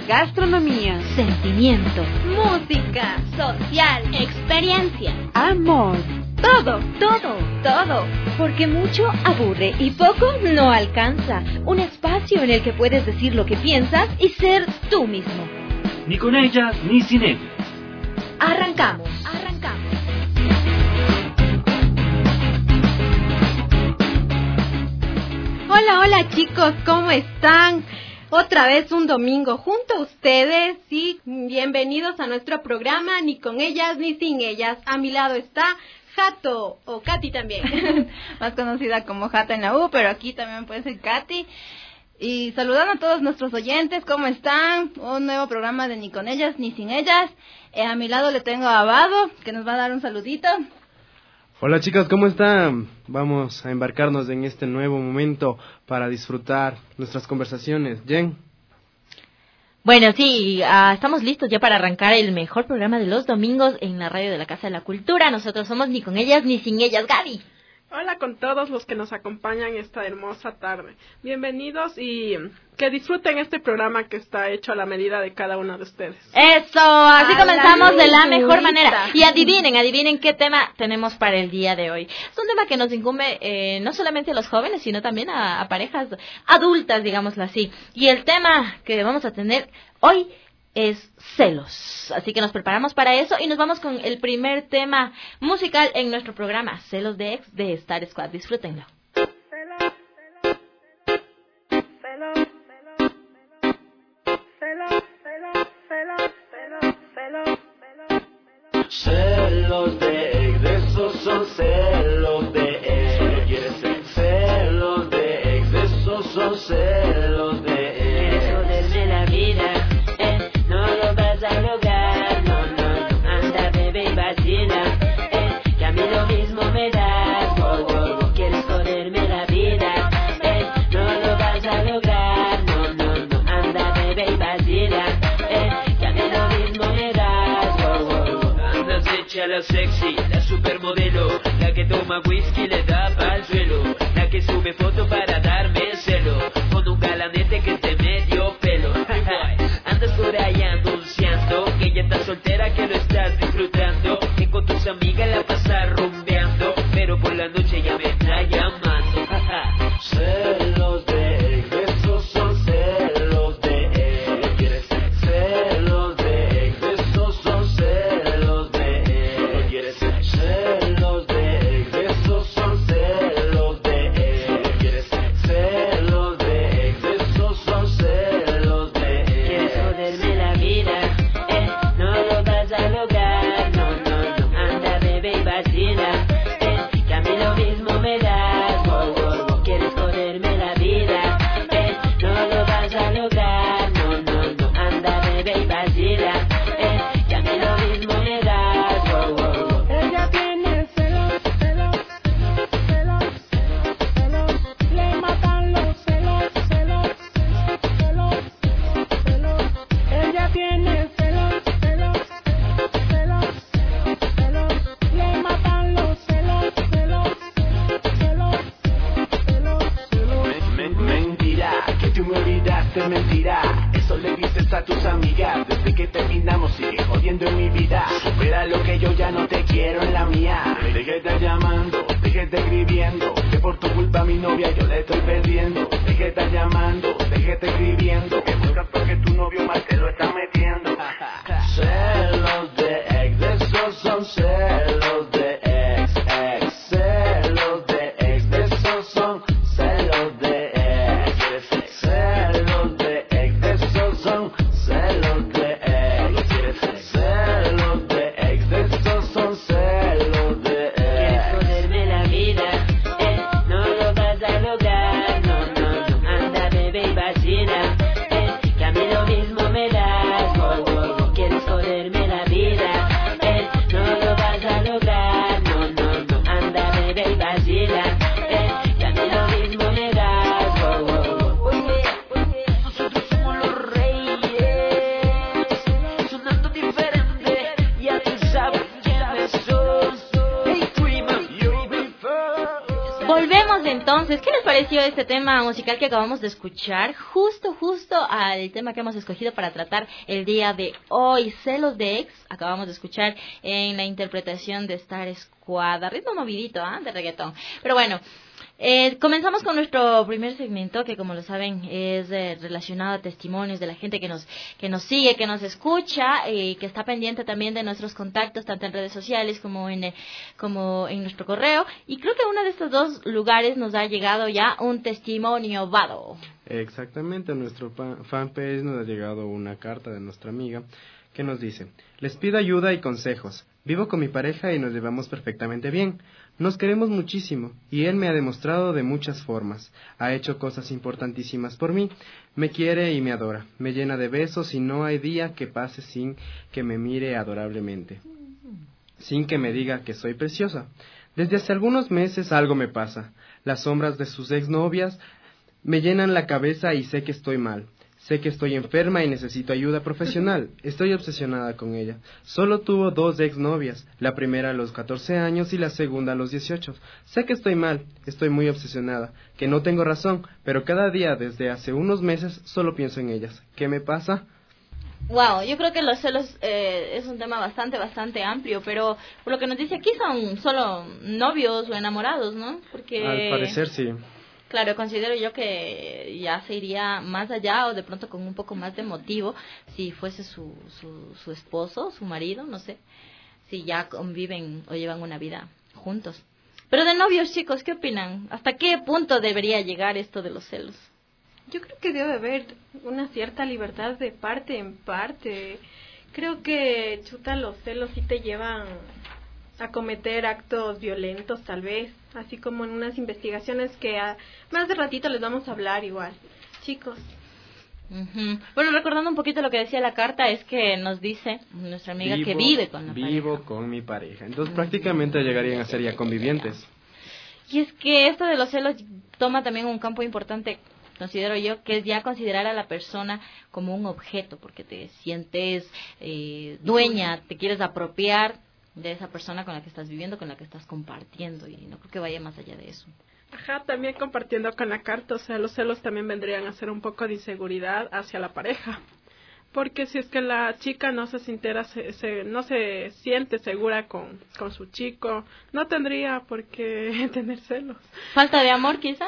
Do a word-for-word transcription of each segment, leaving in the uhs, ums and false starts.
gastronomía, sentimiento, música, social, experiencia, amor. Todo, todo, todo. Porque mucho aburre y poco no alcanza. Un espacio en el que puedes decir lo que piensas y ser tú mismo. Ni con ellas ni sin ellas. Arrancamos, arrancamos. Hola, hola chicos, ¿cómo están? Otra vez un domingo junto a ustedes y bienvenidos a nuestro programa Ni con ellas ni sin ellas. A mi lado está Jato, o Katy también. Más conocida como Jata en la U, pero aquí también puede ser Katy. Y saludando a todos nuestros oyentes, ¿cómo están? Un nuevo programa de Ni con ellas ni sin ellas. Eh, a mi lado le tengo a Abado, que nos va a dar un saludito. Hola chicos, ¿cómo están? Vamos a embarcarnos en este nuevo momento para disfrutar nuestras conversaciones. Jen. Bueno, sí, uh, estamos listos ya para arrancar el mejor programa de los domingos en la radio de la Casa de la Cultura. Nosotros somos Ni con ellas ni sin ellas. Gaby. Hola con todos los que nos acompañan esta hermosa tarde. Bienvenidos y que disfruten este programa que está hecho a la medida de cada uno de ustedes. Eso, así a comenzamos la de la mejor lurita. manera. Y adivinen, adivinen qué tema tenemos para el día de hoy. Es un tema que nos incumbe eh, no solamente a los jóvenes, sino también a, a parejas adultas, digámoslo así. Y el tema que vamos a tener hoy es celos. Así que nos preparamos para eso y nos vamos con el primer tema musical en nuestro programa, Celos de Ex de Star Squad. Disfrútenlo. Celos de ex, de esos son celos de ex. Solo quieres ser celos de ex, de esos son celos de ex. Quieres joderme la vida, eh, no lo vas a lograr, no, no, no, anda bebé y vacila, eh, que a mí lo mismo me das, wow, wow, wow. Quieres joderme la vida, eh, no lo vas a lograr, no, no, no, anda bebé y vacila, eh, que a mí lo mismo me das, wow, wow, wow. Andas hecha la sexy, la supermodelo, la que toma whisky le da pa'l suelo, la que sube foto para darme celo, con un galanete que te medio pelo. Andas por ahí anunciando que ya estás soltera, que lo estás disfrutando, que con tus amigas la pasas rumbeando, pero por la noche ya me está llamando. Celos de ex, esos son celos de ex. Solo quieres ser celos de ex, esos son celos de ex. Solo quieres ser celos de ex, esos son celos de ex. Solo quieres ser celos de ex, esos son celos de ex. Quieres joderme la vida, eh, no lo vas a lograr, no, no, no, anda bebé y vacila, eh, que a mí lo mismo me das, wow, wow, wow. Quieres joderme la vida, eh, no lo vas a lograr, no, no, no, anda bebé y vacila, eh, que a mí lo mismo me das, wow, wow, wow. Ella tiene celos, celos, celos, celos, celos, le matan los celos, celos, celos, celos. Ella tiene celos, celos, celos, celos, le matan los celos, celos, celos, celos, celos. Me- me- Mentira, que tú me olvidaste, mentira. Eso le dices a tus amigas. Desde que terminamos sigue jodiendo en mi vida. Supera lo que yo ya no te quiero en la mía. Deje de estar llamando, deje de estar escribiendo, que por tu culpa a mi novia yo le estoy perdiendo. Deje de estar llamando, deje de estar escribiendo, que buscas porque tu novio mal te lo está metiendo. Celos de ex, de esos son celos de ex, ex. Celos de ex, de esos son celos de ex. Celos de ex, de esos son celos de ex. Celos de ex, de esos son celos de Quieres ex. joderme la vida, eh, no lo vas a lograr, no, no, no, anda bebé y vacila, eh, que a mí lo mismo me entonces, ¿qué les pareció este tema musical que acabamos de escuchar? Justo, justo al tema que hemos escogido para tratar el día de hoy, celos de ex. Acabamos de escuchar en la interpretación de Star Squad, a ritmo movidito, ¿ah? ¿eh? De reggaetón. Pero bueno, eh, comenzamos con nuestro primer segmento, que como lo saben es eh, relacionado a testimonios de la gente que nos que nos sigue, que nos escucha y eh, que está pendiente también de nuestros contactos, tanto en redes sociales como en eh, como en nuestro correo. Y creo que a uno de estos dos lugares nos ha llegado ya un testimonio vado. Exactamente, a nuestro fanpage nos ha llegado una carta de nuestra amiga que nos dice: les pido ayuda y consejos. Vivo con mi pareja y nos llevamos perfectamente bien. Nos queremos muchísimo y él me ha demostrado de muchas formas. Ha hecho cosas importantísimas por mí. Me quiere y me adora. Me llena de besos y no hay día que pase sin que me mire adorablemente, sin que me diga que soy preciosa. Desde hace algunos meses algo me pasa. Las sombras de sus exnovias me llenan la cabeza y sé que estoy mal. Sé que estoy enferma y necesito ayuda profesional. Estoy obsesionada con ella. Solo tuvo dos exnovias, la primera a los catorce años y la segunda a los dieciocho. Sé que estoy mal, estoy muy obsesionada, que no tengo razón, pero cada día desde hace unos meses solo pienso en ellas. ¿Qué me pasa? Wow, yo creo que los celos eh, es un tema bastante, bastante amplio, pero por lo que nos dice aquí son solo novios o enamorados, ¿no? Porque al parecer sí. Claro, considero yo que ya se iría más allá o de pronto con un poco más de motivo si fuese su, su, su esposo, su marido, no sé, si ya conviven o llevan una vida juntos. Pero de novios, chicos, ¿qué opinan? ¿Hasta qué punto debería llegar esto de los celos? Yo creo que debe haber una cierta libertad de parte en parte. Creo que, chuta, los celos sí te llevan a cometer actos violentos, tal vez, así como en unas investigaciones que a, más de ratito les vamos a hablar igual, chicos. Uh-huh. Bueno, recordando un poquito lo que decía la carta, es que nos dice nuestra amiga vivo, que vive con la vivo pareja. Vivo con mi pareja, entonces prácticamente llegarían a ser ya convivientes. Y es que esto de los celos toma también un campo importante, considero yo, que es ya considerar a la persona como un objeto, porque te sientes eh, dueña, te quieres apropiar de esa persona con la que estás viviendo, con la que estás compartiendo, y no creo que vaya más allá de eso. Ajá, también compartiendo con la carta, o sea, los celos también vendrían a ser un poco de inseguridad hacia la pareja, porque si es que la chica no se sintiera, se, se, no se siente segura con, con su chico, no tendría por qué tener celos. ¿Falta de amor quizá?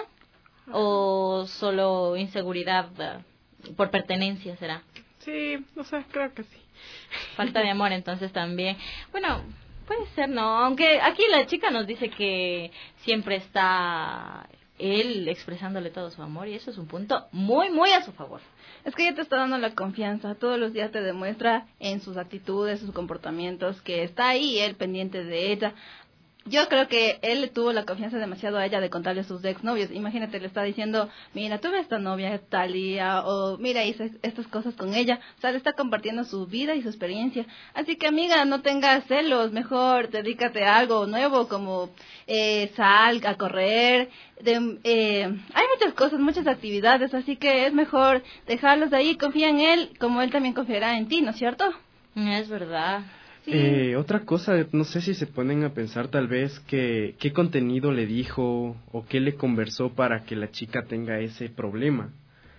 ¿O solo inseguridad uh, por pertenencia será? Sí, o sea, creo que sí. Falta de amor, entonces también. Bueno, puede ser, ¿no? Aunque aquí la chica nos dice que siempre está él expresándole todo su amor y eso es un punto muy, muy a su favor. Es que ella te está dando la confianza, todos los días te demuestra en sus actitudes, sus comportamientos, que está ahí él pendiente de ella. Yo creo que él le tuvo la confianza demasiado a ella de contarle a sus exnovios. Imagínate, le está diciendo, mira, tuve esta novia tal día, o mira, hice estas cosas con ella. O sea, le está compartiendo su vida y su experiencia. Así que, amiga, no tengas celos, mejor dedícate a algo nuevo, como eh, sal a correr. De, eh, hay muchas cosas, muchas actividades, así que es mejor dejarlos de ahí. Confía en él, como él también confiará en ti, ¿no es cierto? Es verdad. Sí. Eh, otra cosa, no sé si se ponen a pensar tal vez que qué contenido le dijo o qué le conversó para que la chica tenga ese problema,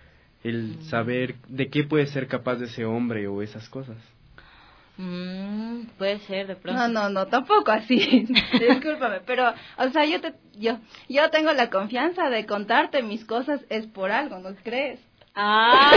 el saber de qué puede ser capaz de ese hombre o esas cosas. Mm, puede ser de pronto. No, no, no, tampoco así. Discúlpame, pero, o sea, yo te, yo, yo tengo la confianza de contarte mis cosas es por algo, ¿no crees? Ah.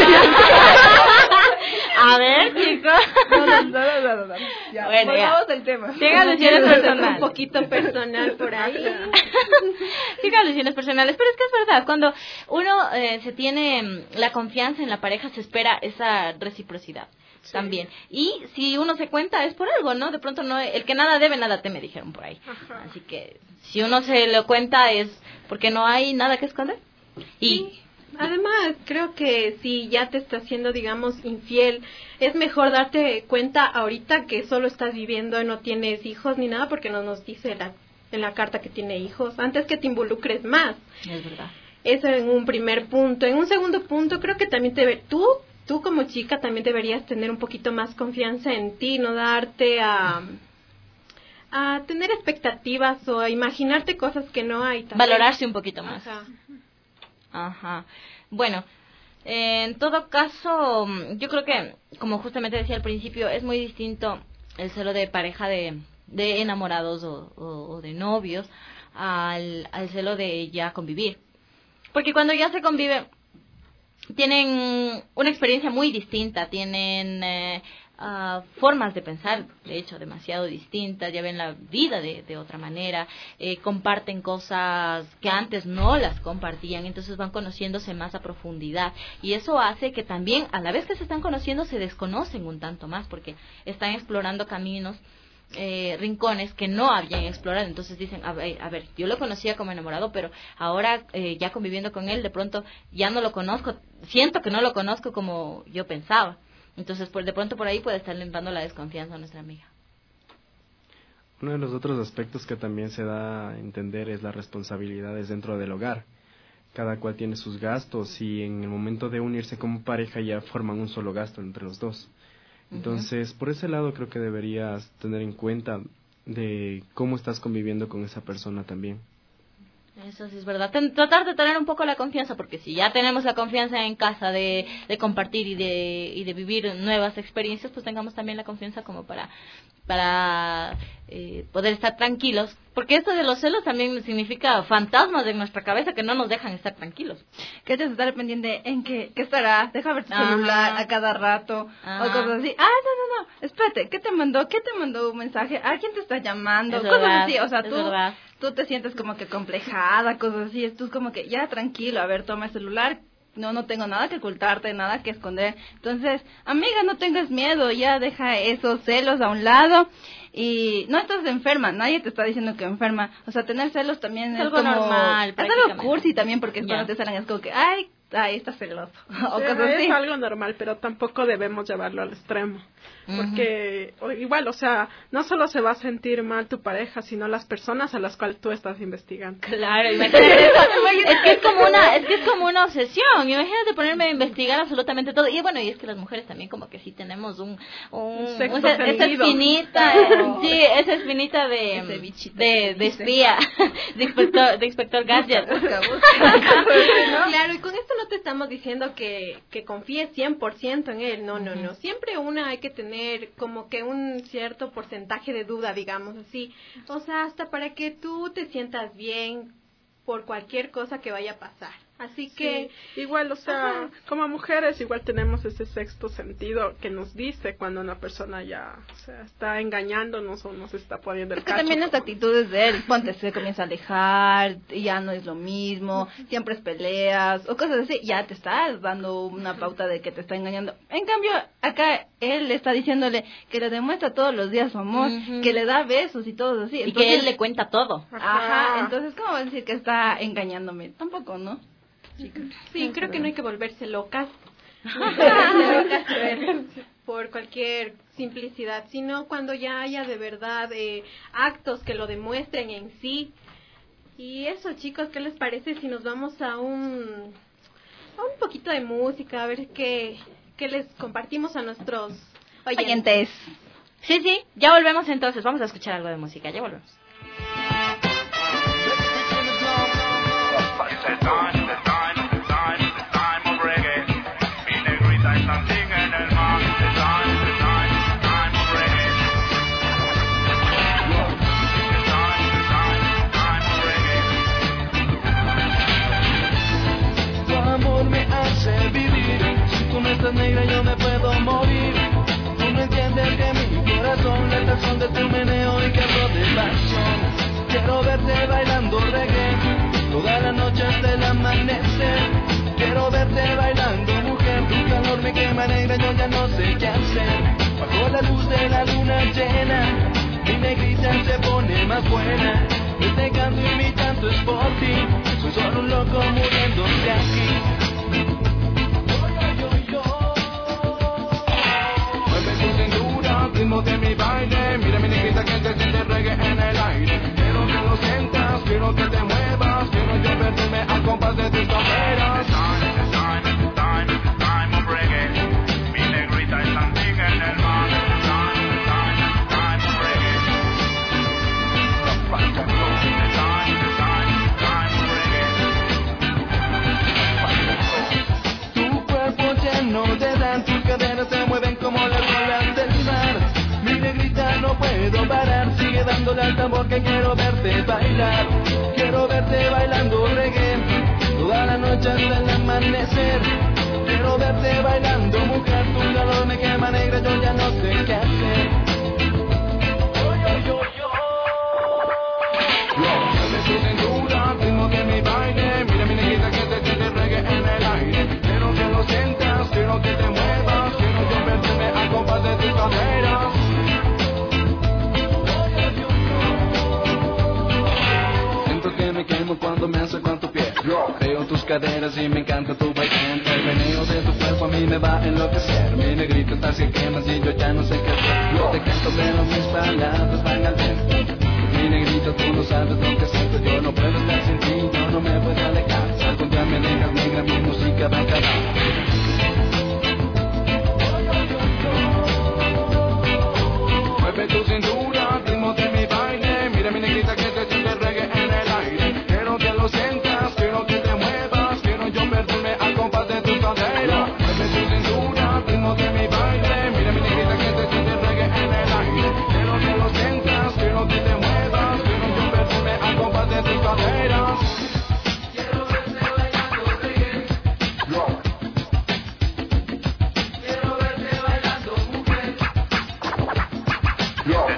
A ver, chicos. No, no, no, no, no, no. Ya, bueno, volvamos ya. al tema. Tenga alusiones personales. Un poquito personal por ahí. Tenga alusiones personales, pero es que es verdad, cuando uno eh, se tiene la confianza en la pareja, se espera esa reciprocidad. Sí. También. Y si uno se cuenta es por algo, ¿no? De pronto no, el que nada debe, nada teme, dijeron por ahí. Ajá. Así que si uno se lo cuenta es porque no hay nada que esconder. Y sí. Además, creo que si ya te estás siendo, digamos, infiel, es mejor darte cuenta ahorita que solo estás viviendo y no tienes hijos ni nada, porque no nos dice la, en la carta que tiene hijos, antes que te involucres más. Es verdad. Eso en un primer punto. En un segundo punto, creo que también te tú, tú como chica también deberías tener un poquito más confianza en ti, no darte a... a tener expectativas o a imaginarte cosas que no hay. También. Valorarse un poquito más. Ajá. Ajá. Bueno, eh, en todo caso, yo creo que, como justamente decía al principio, es muy distinto el celo de pareja de, de enamorados o, o, o de novios al, al celo de ya convivir. Porque cuando ya se convive, tienen una experiencia muy distinta, tienen eh, uh, formas de pensar, de hecho, demasiado distintas, ya ven la vida de, de otra manera, eh, comparten cosas que antes no las compartían, entonces van conociéndose más a profundidad. Y eso hace que también, a la vez que se están conociendo, se desconocen un tanto más, porque están explorando caminos, Eh, rincones que no habían explorado. Entonces dicen, a ver, a ver yo lo conocía como enamorado, pero ahora eh, ya conviviendo con él, de pronto ya no lo conozco, siento que no lo conozco como yo pensaba. Entonces pues de pronto por ahí puede estar entrando la desconfianza a nuestra amiga. Uno de los otros aspectos que también se da a entender es las responsabilidades dentro del hogar. Cada cual tiene sus gastos y en el momento de unirse como pareja ya forman un solo gasto entre los dos. Entonces, por ese lado creo que deberías tener en cuenta de cómo estás conviviendo con esa persona también. Eso sí es verdad. Ten, tratar de tener un poco la confianza, porque si ya tenemos la confianza en casa de, de compartir y de, y de vivir nuevas experiencias, pues tengamos también la confianza como para, para eh, poder estar tranquilos. Porque esto de los celos también significa fantasmas en nuestra cabeza que no nos dejan estar tranquilos. Que te estar pendiente en qué, qué estará, deja ver tu Ajá. celular a cada rato, Ajá. o cosas así. Ah, no, no, no, espérate, ¿qué te mandó? ¿Qué te mandó un mensaje? ¿A quién te está llamando? Es Cosas verdad, así, o sea, es tú, verdad. tú te sientes como que complejada, cosas así, tú como que ya tranquilo, a ver, toma el celular. No, no tengo nada que ocultarte, nada que esconder. Entonces, amiga, no tengas miedo, ya deja esos celos a un lado. Y no estás enferma, nadie te está diciendo que enferma. O sea, tener celos también Es es, algo como... normal, Es algo prácticamente. cursi también, porque Ya. cuando te salen es como que, ay, ay, estás celoso. o Sí, cosas es así. algo normal, pero tampoco debemos llevarlo al extremo. Porque o- igual, o sea, no solo se va a sentir mal tu pareja, sino las personas a las cuales tú estás investigando. Claro, imagínate eso. Es que es como una, es que es como una obsesión. Imagínate ponerme a investigar absolutamente todo. Y bueno, y es que las mujeres también como que sí tenemos un, un, Un sexto esa, esa sentido. espinita, eh, sí, esa espinita de, Ese bichito de, que de dice. espía, de inspector, de inspector gadget. Busca, busca. Claro, y con esto no te estamos diciendo que, que confíes cien por ciento en él, no, no, no. Siempre una hay que tener como que un cierto porcentaje de duda, digamos así. O sea, hasta para que tú te sientas bien por cualquier cosa que vaya a pasar. Así que... Sí, igual, o sea, Ajá. como mujeres igual tenemos ese sexto sentido que nos dice cuando una persona ya, o sea, está engañándonos o nos está poniendo el Es que cacho. también las actitudes de él, ponte, se comienza a alejar, y ya no es lo mismo, siempre es peleas, o cosas así, ya te estás dando una pauta de que te está engañando. En cambio, acá él está diciéndole que le demuestra todos los días su amor, Ujú. que le da besos y todo así. Y Entonces, que él le cuenta todo. Ajá, entonces, ¿cómo va a decir que está engañándome? Tampoco, ¿no? Sí, creo que no hay que volverse locas. No hay que volverse locas por- por cualquier simplicidad, sino cuando ya haya de verdad eh, actos que lo demuestren en sí. Y eso, chicos, ¿qué les parece si nos vamos a un a un poquito de música, a ver qué, qué les compartimos a nuestros oyentes? Oyentes. Sí, sí, ya volvemos entonces. Vamos a escuchar algo de música, ya volvemos. Tu amor me hace vivir. Si tú no estás negra yo me puedo morir. Tú no entiendes que mi corazón late al son de tu meneo y que de pasión. Quiero verte bailando reggae toda la noche hasta el amanecer. Quiero verte bailando, mujer. Tu calor me quema negra, yo ya no sé qué hacer. Bajo la luz de la luna llena, mi negrita se pone más buena. Este canto y mi canto es por ti. Soy solo un loco muriéndose aquí. Mueve tu cintura, ritmo de mi baile. Mira mi negrita que se siente reggae en el aire. Quiero que lo sientas, quiero que te muevas. Quiero yo verme al compás de tus caderas. Mi negrita está en el mar. noche hasta el amanecer. Quiero verte bailando, mujer, tu calor me quema negra, yo ya no sé qué hacer. Mueve tu cintura, ritmo de mi baile. Mira mi negrita que te tiene reggae en el aire. Quiero que lo sientas, quiero que te muevas. Quiero yo verme al compás de tus caderas. Siento que me quemo cuando me acerco a tu piel. Veo tus caderas y me encanta tu baile. El meneo de tu cuerpo a mí me va a enloquecer. Mi negrito estás que quemas y yo ya no sé qué hacer. Yo te canto pero mis palabras van al viento. Mi negrito, tú no sabes lo que siento. Yo no puedo estar sin ti, yo no me puedo alejar. Si algún día me dejas negra, mi música va a acabar. Mueve tu cintura, ritmo de mi baile. Mira mi negrita que te siente reggae en el aire. Quiero que lo sientas, quiero que te muevas. Quiero yo perderme al compás de tus caderas. Mueve tu cintura, ritmo de mi baile. Mira mi negrita que te siente reggae en el aire. Quiero que lo sientas, quiero que te muevas. Quiero yo perderme al compás de tus caderas. Quiero verte bailando reggae. Yo. Quiero verte bailando mujer. Yo.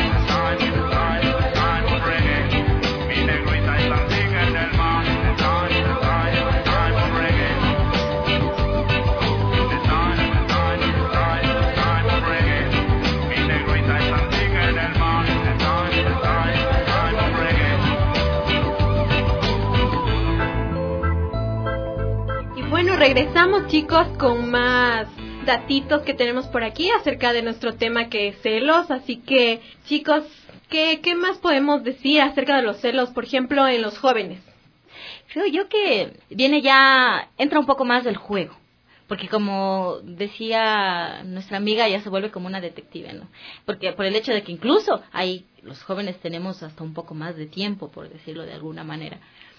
Bueno, regresamos chicos con más datitos que tenemos por aquí acerca de nuestro tema que es celos, así que chicos, ¿qué, qué más podemos decir acerca de los celos, por ejemplo, en los jóvenes? Creo yo que viene ya, entra un poco más del juego, porque como decía nuestra amiga, ya se vuelve como una detective, ¿no? Porque por el hecho de que incluso ahí los jóvenes tenemos hasta un poco más de tiempo, por decirlo de alguna manera.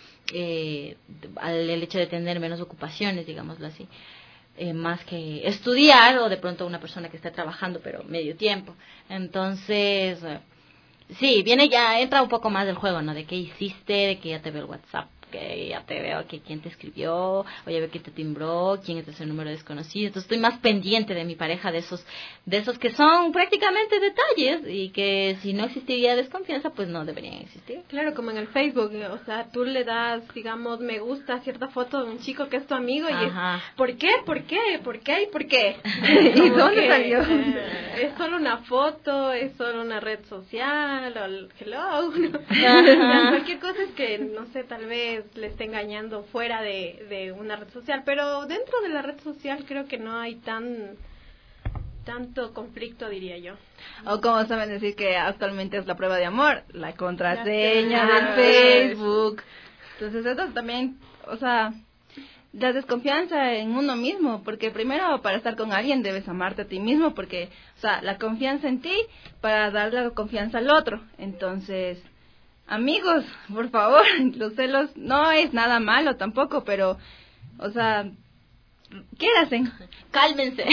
Eh, al el hecho de tener menos ocupaciones, digámoslo así, eh, más que estudiar o de pronto una persona que está trabajando pero medio tiempo. Entonces, eh, sí, viene ya, entra un poco más del juego, ¿no? De qué hiciste, de que ya te veo el WhatsApp, que ya te veo que quién te escribió, o ya veo que te timbró, quién es ese número desconocido. Entonces estoy más pendiente de mi pareja, de esos de esos que son prácticamente detalles y que si no existiría desconfianza, pues no deberían existir. Claro, como en el Facebook, o sea, tú le das, digamos, me gusta a cierta foto de un chico que es tu amigo y Ajá. es, ¿por qué? ¿Por qué? ¿Por qué? ¿Y por qué? ¿Y dónde que, salió? Eh, es solo una foto, es solo una red social, o el hello, ¿no? Ajá. Cualquier cosa es que, no sé, tal vez le esté engañando fuera de, de una red social, pero dentro de la red social creo que no hay tan tanto conflicto, diría yo. O como saben decir que actualmente es la prueba de amor, la contraseña La- del Facebook. Entonces eso también, o sea, la desconfianza en uno mismo, porque primero para estar con alguien debes amarte a ti mismo, porque, o sea, la confianza en ti para dar la confianza al otro. Entonces, amigos, por favor, los celos no es nada malo tampoco, pero, o sea, ¿qué hacen? Cálmense.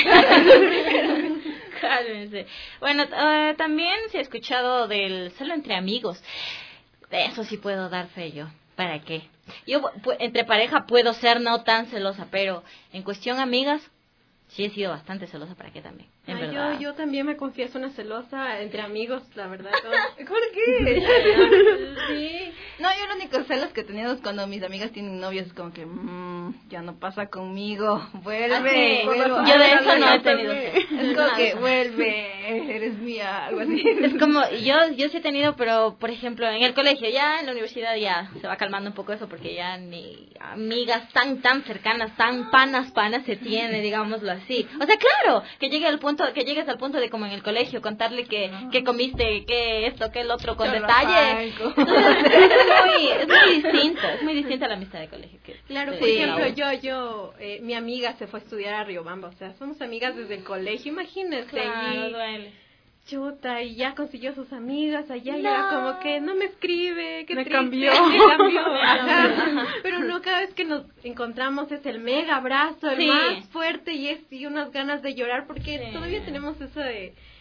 Cálmense. Bueno, uh, también se ha escuchado del celo entre amigos. De eso sí puedo dar fe yo. ¿Para qué? Yo pu- entre pareja puedo ser no tan celosa, pero en cuestión amigas sí he sido bastante celosa. ¿Para qué también? En Ay, verdad. yo, yo también me confieso una celosa entre amigos, la verdad. Todo. ¿Por qué? Sí. No, yo los únicos celos que he tenido es cuando mis amigas tienen novios, es como que, mmm, ya no pasa conmigo, vuelve, Ah, sí. vuelve. Yo de Ah, eso no he también. tenido. Es como que, vuelve, eres mía, algo así. Es como, yo yo sí he tenido, pero por ejemplo en el colegio, ya en la universidad ya se va calmando un poco eso, porque ya ni amigas tan tan cercanas, tan panas panas se tiene, digámoslo así. O sea, claro, que llegue al punto, que llegues al punto de como en el colegio, contarle que, que comiste, que esto, que el otro, con Qué detalle. romántico. Entonces, es muy, es muy distinto, es muy distinta a la amistad de colegio. Que Claro, de- por de ejemplo, la U. yo, yo, eh, mi amiga se fue a estudiar a Riobamba, o sea, somos amigas desde el colegio, imagínate, Claro, y duele. chuta, y ya consiguió sus amigas allá, y No. era como que no me escribe, qué Me triste, cambió. me cambió, Me ajá. cambió. Pero no, cada vez que nos encontramos es el mega abrazo, el Sí. más fuerte, y es y unas ganas de llorar, porque Sí. todavía tenemos eso de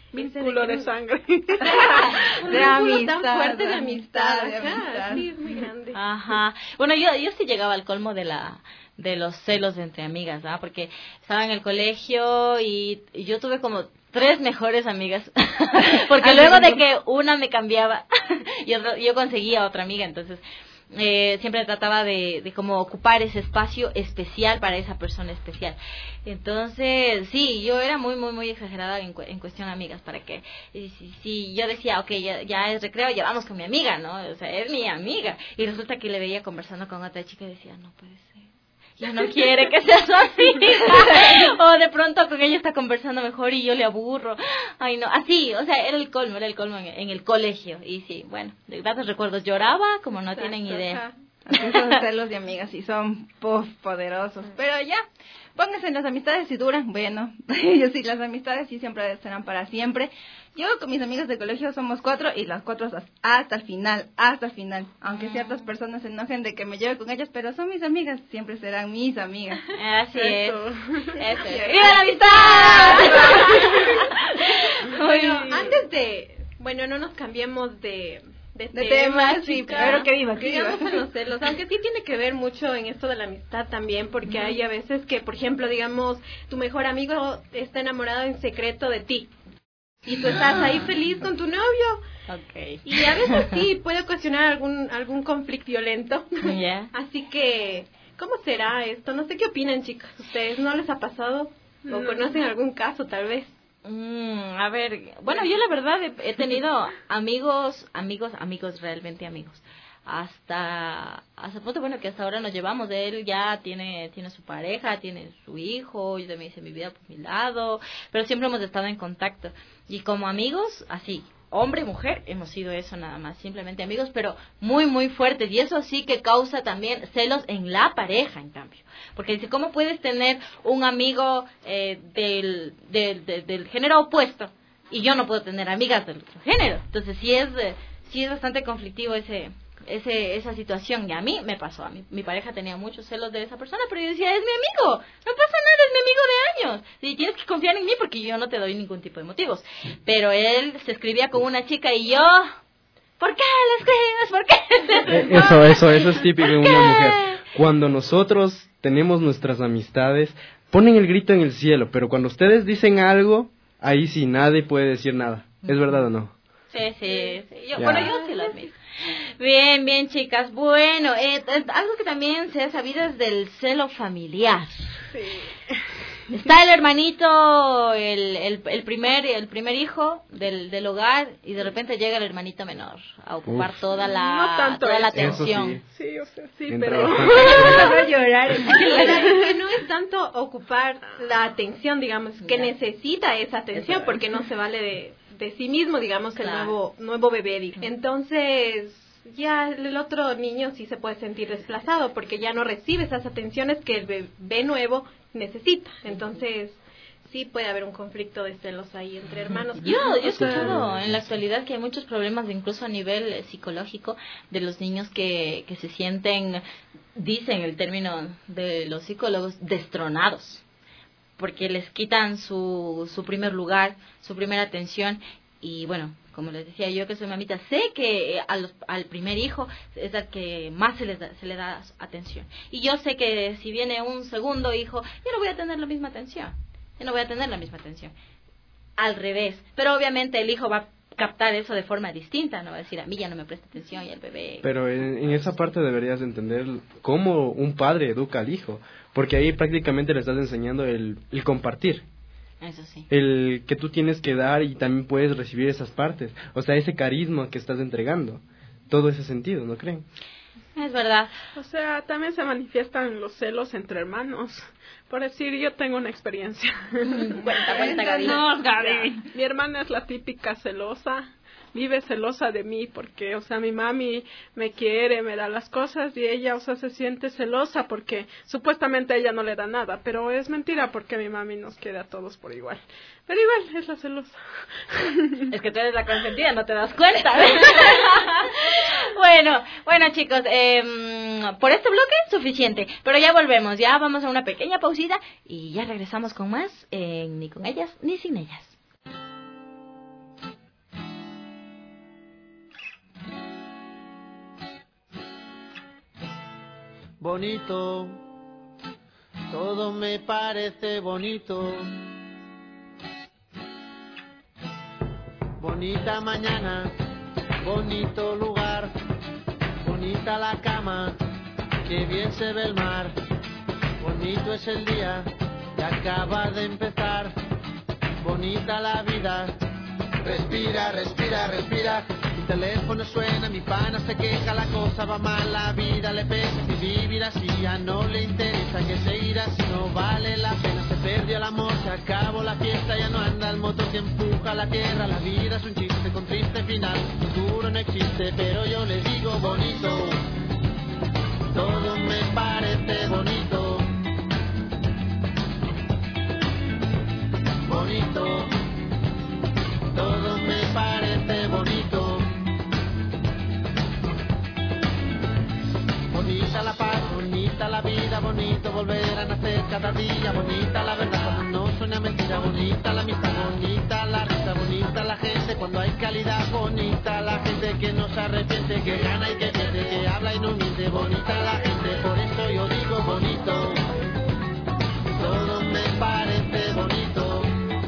Vínculo de sangre. Un De vínculo amistad, tan fuerte de de amistad. amistad, de ajá, amistad. sí, es muy grande. Ajá. Bueno, yo yo sí llegaba al colmo de la de los celos entre amigas, ¿ah? Porque estaba en el colegio y, y yo tuve como tres mejores amigas. Porque luego de que una me cambiaba, y otro- yo conseguía otra amiga, entonces eh, siempre trataba de, de como ocupar ese espacio especial para esa persona especial. Entonces, sí, yo era muy, muy, muy exagerada en, cu- en cuestión de amigas, para que, y si, si yo decía, ok, ya, ya es recreo, ya vamos con mi amiga, ¿no? O sea, es mi amiga. Y resulta que le veía conversando con otra chica y decía, no puede ser. Ya no quiere que sea su amiga. O de pronto con ella está conversando mejor y yo le aburro. Ay, no, así, o sea, era el colmo, era el colmo en, en el colegio. Y sí, bueno, de gratos recuerdos, lloraba como no tienen idea. Así esos celos de amigas sí son puf, poderosos. Pero ya, pónganse en las amistades si duran. Bueno, yo sí, las amistades sí siempre serán para siempre. Yo con mis amigas de colegio somos cuatro y las cuatro hasta, hasta el final, hasta el final. Aunque ciertas personas se enojen de que me lleve con ellas, pero son mis amigas, siempre serán mis amigas. Así es. Eso. Eso es. ¡Viva la amistad! Bueno, antes de... Bueno, no nos cambiemos de... De, De temas, sí, chicas. pero que viva, que Digamos viva. en los celos, aunque sí tiene que ver mucho en esto de la amistad también, porque hay a veces que, por ejemplo, digamos, tu mejor amigo está enamorado en secreto de ti. Y tú estás ahí feliz con tu novio. Ok. Y a veces sí puede ocasionar algún algún conflicto violento. Ya. Así que, ¿cómo será esto? No sé qué opinan, chicas. ¿Ustedes no les ha pasado? ¿O No. conocen algún caso, tal vez? Mm, a ver, bueno, yo la verdad he, he tenido amigos, amigos, amigos, realmente amigos. Hasta, hasta el punto, bueno, que hasta ahora nos llevamos. Él ya tiene, tiene su pareja, tiene su hijo, yo también hice mi vida por mi lado, pero siempre hemos estado en contacto. Y como amigos, así, hombre, mujer, hemos sido eso nada más, simplemente amigos, pero muy, muy fuertes. Y eso sí que causa también celos en la pareja, en cambio. Porque dice, ¿cómo puedes tener un amigo eh, del, del, del, del género opuesto y yo no puedo tener amigas del otro género? Entonces sí es, eh, sí es bastante conflictivo ese... Ese, esa situación, y a mí me pasó, a mí, mi pareja tenía muchos celos de esa persona, pero yo decía, es mi amigo, no pasa nada, es mi amigo de años, y tienes que confiar en mí porque yo no te doy ningún tipo de motivos. Pero él se escribía con una chica y yo, ¿por qué le escribes? ¿Por qué? Eh, Eso, eso, eso es típico de una mujer. Cuando nosotros tenemos nuestras amistades, ponen el grito en el cielo, pero cuando ustedes dicen algo, ahí sí nadie puede decir nada. ¿Es verdad o no? Sí, sí, sí. Yo, Ya. bueno, yo sí lo admito. Bien, bien, chicas. Bueno, eh, eh, algo que también se ha sabido es del celo familiar. Sí. Está el hermanito, el, el, el primer el primer hijo del, del hogar, y de repente llega el hermanito menor a ocupar Uf. toda la No tanto toda la eso. Eso sí. atención. Sí, o sea, sí, Entra pero... bastante. Voy a llorar. Pero es que no es tanto ocupar la atención, digamos, que Ya. necesita esa atención, Eso. porque no se vale de, de sí mismo, digamos, el Claro. nuevo nuevo bebé. di- Entonces, ya el otro niño sí se puede sentir desplazado, porque ya no recibe esas atenciones que el bebé nuevo necesita. Entonces, sí puede haber un conflicto de celos ahí entre hermanos. Yo, yo he O sea, escuchado en la actualidad que hay muchos problemas, incluso a nivel eh, psicológico, de los niños que, que se sienten, dicen el término de los psicólogos, destronados, porque les quitan su, su primer lugar, su primera atención. Y bueno, como les decía yo que soy mamita, sé que eh, al, al primer hijo es al que más se, les da, se le da atención. Y yo sé que si viene un segundo hijo, yo no voy a tener la misma atención. Yo no voy a tener la misma atención. Al revés. Pero obviamente el hijo va a captar eso de forma distinta, no va a decir, a mí ya no me presta atención y el bebé... Pero en, en esa parte deberías entender cómo un padre educa al hijo, porque ahí prácticamente le estás enseñando el, el compartir, Eso sí. el que tú tienes que dar y también puedes recibir esas partes, o sea, ese carisma que estás entregando, todo ese sentido, ¿no creen? Es verdad. O sea, también se manifiestan los celos entre hermanos. Por decir, yo tengo una experiencia. Cuenta, cuenta, Gaby. No, Gaby. Mi hermana es la típica celosa. Vive celosa de mí porque, o sea, mi mami me quiere, me da las cosas y ella, o sea, se siente celosa porque supuestamente ella no le da nada, pero es mentira porque mi mami nos quiere a todos por igual. Pero igual es la celosa. Es que tú eres la consentida, no te das cuenta. bueno, bueno chicos, eh, por este bloque suficiente, pero ya volvemos, ya vamos a una pequeña pausita y ya regresamos con más en Ni con ellas ni sin ellas. bonito, todo me parece bonito. Bonita mañana, bonito lugar, bonita la cama, que bien se ve el mar. Bonito es el día que acaba de empezar, bonita la vida. Respira, respira, respira. Mi teléfono suena, mi pana se queja, la cosa va mal, la vida le pesa. Si vivir así ya no le interesa, que seguir así no vale la pena. Se perdió el amor, se acabó la fiesta, ya no anda el motor que empuja la tierra. La vida es un chiste con triste final, futuro no existe, pero yo le digo bonito, todo me parece bonito. Bonito, todo me parece bonito. Bonita la paz, bonita la vida, bonito volver a nacer cada día. Bonita la verdad cuando no suena mentira, bonita la amistad, bonita la risa, bonita la gente cuando hay calidad. Bonita la gente que no se arrepiente, que gana y que pierde, que habla y no miente. Bonita la gente, por eso yo digo bonito, todo me parece bonito.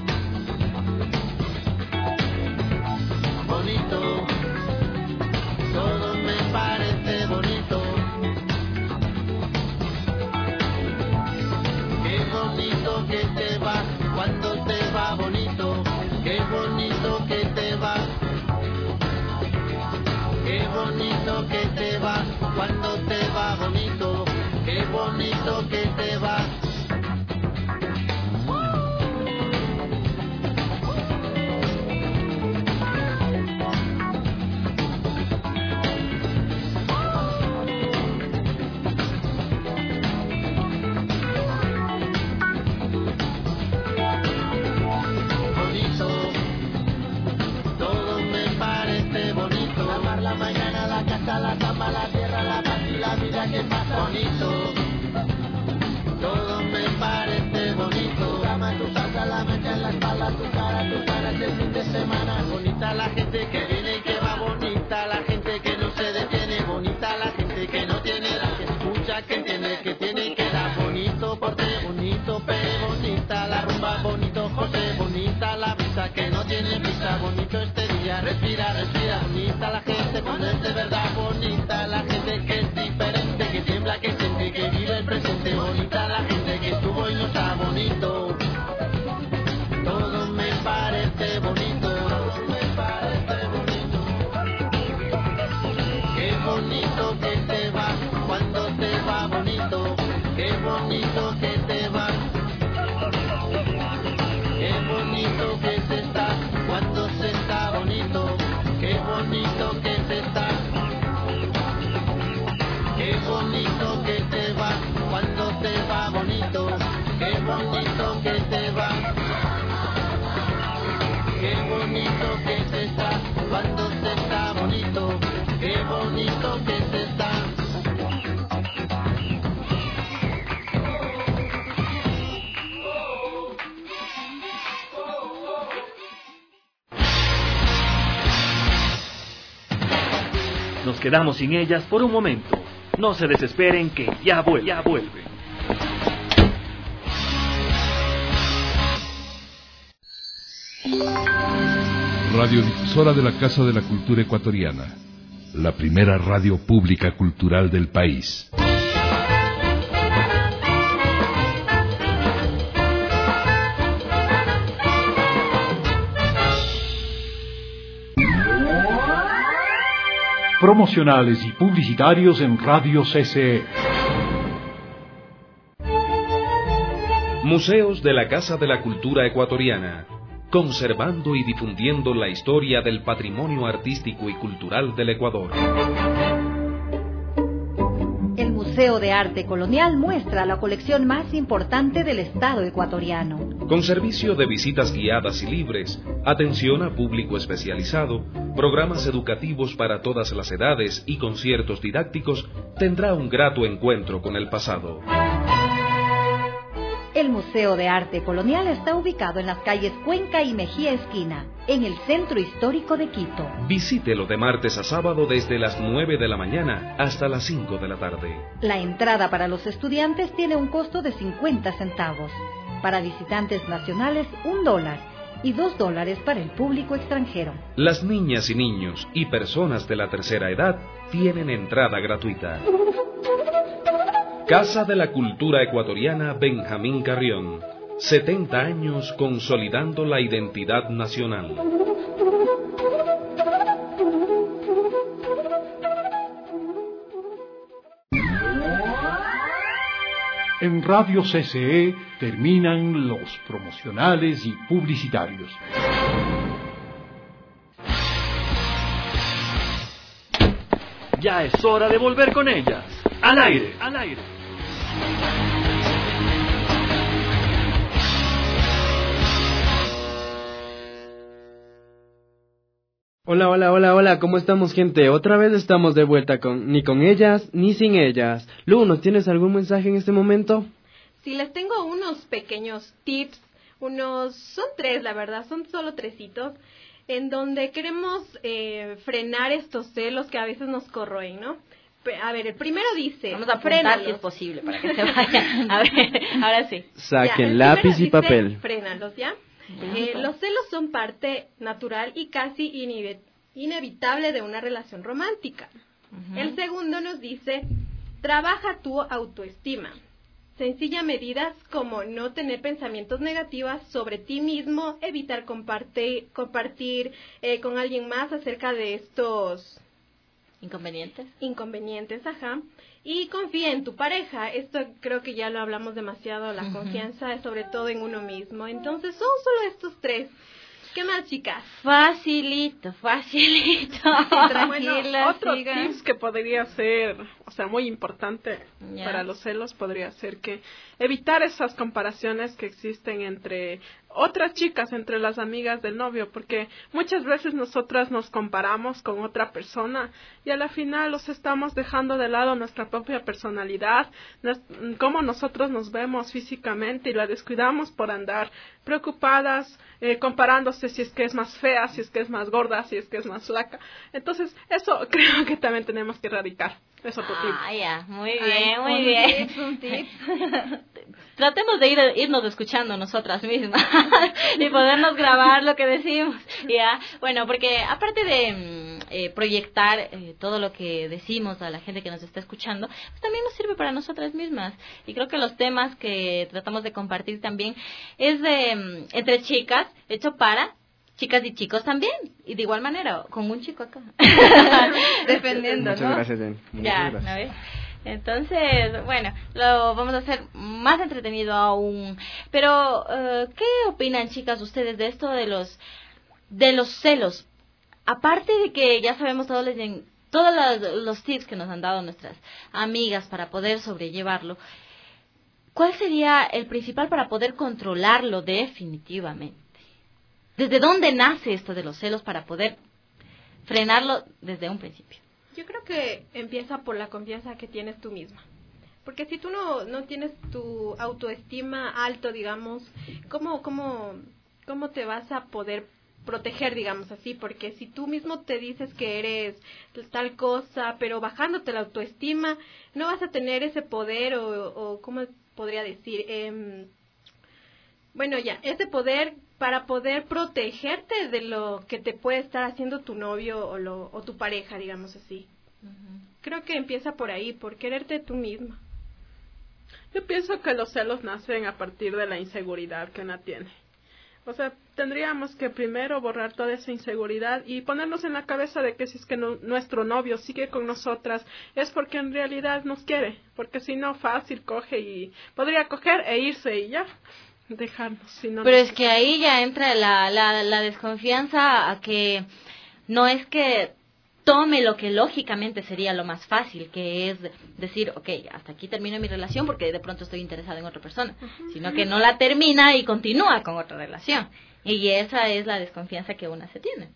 Bonito, todo me parece bonito. Qué bonito que te va cuando te va bonito. Qué bonito que te va. Qué bonito que te va cuando te va bonito. Qué bonito que te va. La cama, la tierra, la paz y la vida que pasa. Bonito, todo me parece bonito. Tu cama, tu salsa, la mancha en la espalda, tu cara, tu cara es el fin de semana. Bonita la gente que viene y que va, bonita la gente que no se detiene, bonita la gente que no tiene edad, que escucha, que entiende, que tiene y que da. Bonito porte, bonito pe, bonita la rumba, bonito José, bonita la brisa que no tiene prisa, bonito este día, respira, respira, bonita la gente cuando es de verdad. Bonita la gente que es diferente, que tiembla, que siente, que vive el presente. Bonita la gente que estuvo y no está bonito. Todo me parece bonito, todo me parece bonito. Qué bonito que te va cuando te va bonito. Qué bonito que te va. Qué bonito que se está cuando se está bonito. Qué bonito que se está. Qué bonito que te va cuando te va bonito. Qué bonito que te va. Qué bonito que te está cuando te está bonito. Qué bonito que te está. Nos quedamos sin ellas por un momento. No se desesperen que ya vuelve, ya vuelve. Radiodifusora de la Casa de la Cultura Ecuatoriana, la primera radio pública cultural del país. Promocionales y publicitarios en Radio C C E. Museos de la Casa de la Cultura Ecuatoriana, conservando y difundiendo la historia del patrimonio artístico y cultural del Ecuador. El Museo de Arte Colonial muestra la colección más importante del Estado ecuatoriano. Con servicio de visitas guiadas y libres, atención a público especializado, programas educativos para todas las edades y conciertos didácticos, tendrá un grato encuentro con el pasado. El Museo de Arte Colonial está ubicado en las calles Cuenca y Mejía Esquina, en el centro histórico de Quito. Visítelo de martes a sábado desde las nueve de la mañana hasta las cinco de la tarde. La entrada para los estudiantes tiene un costo de cincuenta centavos. Para visitantes nacionales, un dólar. Y dos dólares para el público extranjero. Las niñas y niños y personas de la tercera edad tienen entrada gratuita. Casa de la Cultura Ecuatoriana Benjamín Carrión. setenta años consolidando la identidad nacional. En Radio C C E terminan los promocionales y publicitarios. Ya es hora de volver con ellas. Al aire, al aire. Hola, hola, hola, hola, ¿cómo estamos, gente? Otra vez estamos de vuelta con Ni con ellas, ni sin ellas. Lu, ¿nos tienes algún mensaje en este momento? Sí, les tengo unos pequeños tips, unos, son tres, la verdad, son solo tresitos, en donde queremos eh, frenar estos celos que a veces nos corroen, ¿no? A ver, el primero dice... Vamos a apuntar si es posible para que se vayan. A ver, ahora sí. Saquen ya, lápiz y dice, papel. Frénalos, ¿ya? Eh, los celos son parte natural y casi inhibe- inevitable de una relación romántica. Uh-huh. El segundo nos dice, trabaja tu autoestima. Sencilla medidas como no tener pensamientos negativos sobre ti mismo, evitar comparte, compartir eh, con alguien más acerca de estos... Inconvenientes. Inconvenientes, ajá. Y confía en tu pareja. Esto creo que ya lo hablamos demasiado, la uh-huh. confianza, sobre todo en uno mismo. Entonces, son solo estos tres. ¿Qué más, chicas? Facilito, facilito. Bueno, otro tips que podría ser, o sea, muy importante yeah. para los celos podría ser que evitar esas comparaciones que existen entre otras chicas, entre las amigas del novio, porque muchas veces nosotras nos comparamos con otra persona y a la final los estamos dejando de lado nuestra propia personalidad, nos, cómo nosotros nos vemos físicamente y la descuidamos por andar preocupadas, eh, comparándose si es que es más fea, si es que es más gorda, si es que es más flaca. Entonces, eso creo que también tenemos que erradicar. Es otro tip. Ah, ya, muy bien, Ay, muy un bien. Tip, un tip. Tratemos de ir, irnos escuchando nosotras mismas y podernos grabar lo que decimos, ya. Bueno, porque aparte de eh, proyectar eh, todo lo que decimos a la gente que nos está escuchando, pues también nos sirve para nosotras mismas. Y creo que los temas que tratamos de compartir también es de entre chicas, hecho para chicas y chicos también, y de igual manera, con un chico acá. Dependiendo, Muchas ¿no? gracias, Jen. Muchas ya, gracias. ¿no ves? Entonces, bueno, lo vamos a hacer más entretenido aún. Pero, uh, ¿qué opinan, chicas, ustedes de esto de los de los celos? Aparte de que ya sabemos todos los, todos los, los tips que nos han dado nuestras amigas para poder sobrellevarlo, ¿cuál sería el principal para poder controlarlo definitivamente? ¿Desde dónde nace esto de los celos para poder frenarlo desde un principio? Yo creo que empieza por la confianza que tienes tú misma. Porque si tú no, no tienes tu autoestima alto, digamos, ¿cómo, cómo, ¿cómo te vas a poder proteger, digamos así? Porque si tú mismo te dices que eres tal cosa, pero bajándote la autoestima, no vas a tener ese poder o, o ¿cómo podría decir? Eh, bueno, ya, ese poder para poder protegerte de lo que te puede estar haciendo tu novio o, lo, o tu pareja, digamos así. Uh-huh. Creo que empieza por ahí, por quererte tú misma. Yo pienso que los celos nacen a partir de la inseguridad que una tiene. O sea, tendríamos que primero borrar toda esa inseguridad y ponernos en la cabeza de que si es que no, nuestro novio sigue con nosotras es porque en realidad nos quiere, porque si no, fácil coge y podría coger e irse y ya. Dejarnos, si no pero nos... es que ahí ya entra la, la, la desconfianza a que no es que tome lo que lógicamente sería lo más fácil, que es decir, ok, hasta aquí termino mi relación porque de pronto estoy interesado en otra persona, uh-huh. sino que no la termina y continúa con otra relación. Y esa es la desconfianza que una se tiene.